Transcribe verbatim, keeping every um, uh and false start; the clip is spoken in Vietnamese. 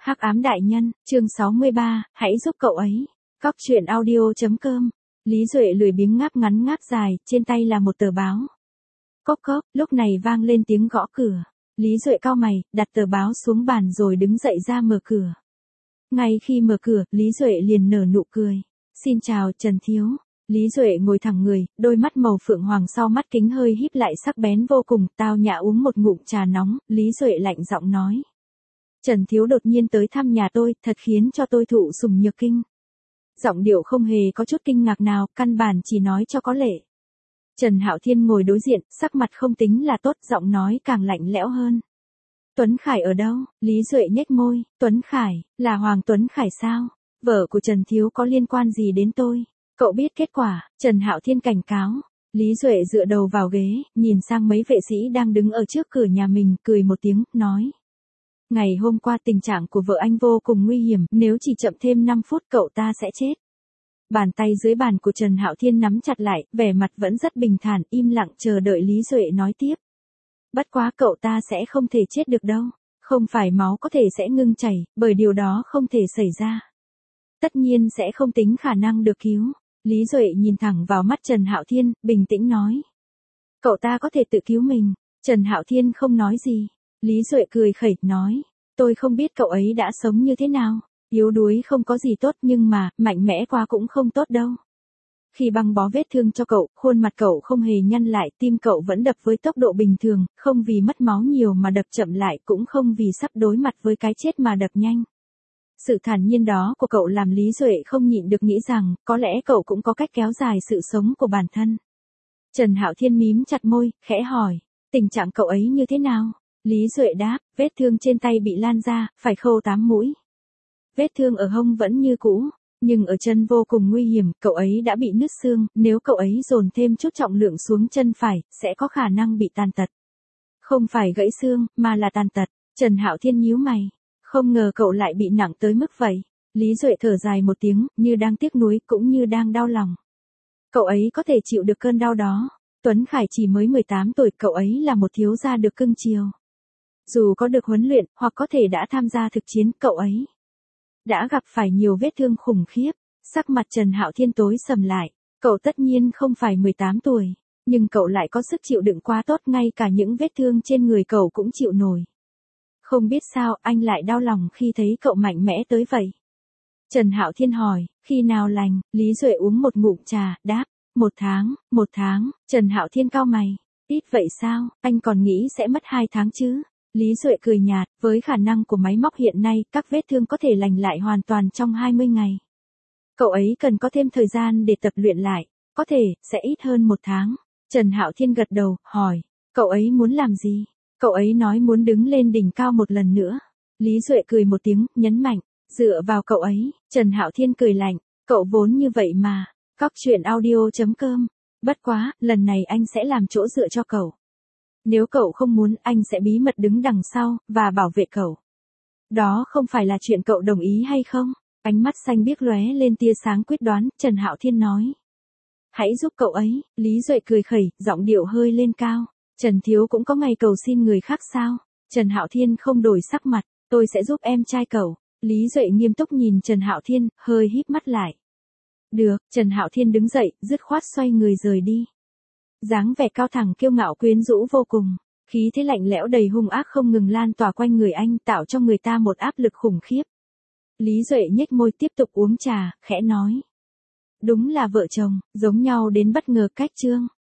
Hắc ám đại nhân, chương sáu mươi ba, hãy giúp cậu ấy. Cóc truyện audio.com. Lý Duệ lười biếng ngáp ngắn ngáp dài, trên tay là một tờ báo. Cốc cốc, lúc này vang lên tiếng gõ cửa. Lý Duệ cau mày, đặt tờ báo xuống bàn rồi đứng dậy ra mở cửa. Ngay khi mở cửa, Lý Duệ liền nở nụ cười. Xin chào, Trần Thiếu. Lý Duệ ngồi thẳng người, đôi mắt màu phượng hoàng sau mắt kính hơi híp lại sắc bén vô cùng, tao nhã uống một ngụm trà nóng, Lý Duệ lạnh giọng nói. Trần Thiếu đột nhiên tới thăm nhà tôi, thật khiến cho tôi thụ sủng nhược kinh. Giọng điệu không hề có chút kinh ngạc nào, căn bản chỉ nói cho có lệ. Trần Hạo Thiên ngồi đối diện, sắc mặt không tính là tốt, giọng nói càng lạnh lẽo hơn. Tuấn Khải ở đâu? Lý Duệ nhếch môi, Tuấn Khải, là Hoàng Tuấn Khải sao? Vợ của Trần Thiếu có liên quan gì đến tôi? Cậu biết kết quả, Trần Hạo Thiên cảnh cáo. Lý Duệ dựa đầu vào ghế, nhìn sang mấy vệ sĩ đang đứng ở trước cửa nhà mình, cười một tiếng, nói. Ngày hôm qua tình trạng của vợ anh vô cùng nguy hiểm, nếu chỉ chậm thêm năm phút cậu ta sẽ chết. Bàn tay dưới bàn của Trần Hạo Thiên nắm chặt lại, vẻ mặt vẫn rất bình thản, im lặng chờ đợi Lý Duệ nói tiếp. Bất quá cậu ta sẽ không thể chết được đâu, không phải máu có thể sẽ ngưng chảy, bởi điều đó không thể xảy ra. Tất nhiên sẽ không tính khả năng được cứu. Lý Duệ nhìn thẳng vào mắt Trần Hạo Thiên, bình tĩnh nói. Cậu ta có thể tự cứu mình. Trần Hạo Thiên không nói gì. Lý Duệ cười khẩy, nói. Tôi không biết cậu ấy đã sống như thế nào. Yếu đuối không có gì tốt nhưng mà, mạnh mẽ quá cũng không tốt đâu. Khi băng bó vết thương cho cậu, khuôn mặt cậu không hề nhăn lại, tim cậu vẫn đập với tốc độ bình thường, không vì mất máu nhiều mà đập chậm lại, cũng không vì sắp đối mặt với cái chết mà đập nhanh. Sự thản nhiên đó của cậu làm Lý Duệ không nhịn được nghĩ rằng, có lẽ cậu cũng có cách kéo dài sự sống của bản thân. Trần Hạo Thiên mím chặt môi, khẽ hỏi, tình trạng cậu ấy như thế nào? Lý Duệ đáp, vết thương trên tay bị lan ra, phải khâu tám mũi. Vết thương ở hông vẫn như cũ, nhưng ở chân vô cùng nguy hiểm, cậu ấy đã bị nứt xương, nếu cậu ấy dồn thêm chút trọng lượng xuống chân phải, sẽ có khả năng bị tàn tật. Không phải gãy xương, mà là tàn tật. Trần Hạo Thiên nhíu mày. Không ngờ cậu lại bị nặng tới mức vậy. Lý Duệ thở dài một tiếng, như đang tiếc nuối, cũng như đang đau lòng. Cậu ấy có thể chịu được cơn đau đó. Tuấn Khải chỉ mới mười tám tuổi, cậu ấy là một thiếu gia được cưng chiều. Dù có được huấn luyện, hoặc có thể đã tham gia thực chiến, cậu ấy đã gặp phải nhiều vết thương khủng khiếp. Sắc mặt Trần Hạo Thiên tối sầm lại. Cậu tất nhiên không phải mười tám tuổi, nhưng cậu lại có sức chịu đựng quá tốt, ngay cả những vết thương trên người cậu cũng chịu nổi. Không biết sao, anh lại đau lòng khi thấy cậu mạnh mẽ tới vậy. Trần Hạo Thiên hỏi, khi nào lành? Lý Duệ uống một ngụm trà, đáp, một tháng, một tháng. Trần Hạo Thiên cau mày, ít vậy sao, anh còn nghĩ sẽ mất hai tháng chứ? Lý Duệ cười nhạt, với khả năng của máy móc hiện nay, các vết thương có thể lành lại hoàn toàn trong hai mươi ngày. Cậu ấy cần có thêm thời gian để tập luyện lại, có thể, sẽ ít hơn một tháng. Trần Hạo Thiên gật đầu, hỏi, cậu ấy muốn làm gì? Cậu ấy nói muốn đứng lên đỉnh cao một lần nữa. Lý Duệ cười một tiếng, nhấn mạnh, dựa vào cậu ấy. Trần Hạo Thiên cười lạnh, cậu vốn như vậy mà. Cóc truyện audio.com. Bất quá, lần này anh sẽ làm chỗ dựa cho cậu. Nếu cậu không muốn, anh sẽ bí mật đứng đằng sau, và bảo vệ cậu. Đó không phải là chuyện cậu đồng ý hay không? Ánh mắt xanh biếc lóe lên tia sáng quyết đoán, Trần Hạo Thiên nói. Hãy giúp cậu ấy. Lý Duệ cười khẩy, giọng điệu hơi lên cao. Trần Thiếu cũng có ngày cầu xin người khác sao? Trần Hạo Thiên không đổi sắc mặt, tôi sẽ giúp em trai cậu. Lý Duệ nghiêm túc nhìn Trần Hạo Thiên, hơi híp mắt lại. Được, Trần Hạo Thiên đứng dậy, dứt khoát xoay người rời đi. Dáng vẻ cao thẳng kiêu ngạo quyến rũ vô cùng, khí thế lạnh lẽo đầy hung ác không ngừng lan tỏa quanh người anh, tạo cho người ta một áp lực khủng khiếp. Lý Duệ nhếch môi tiếp tục uống trà, khẽ nói. Đúng là vợ chồng, giống nhau đến bất ngờ cách chương.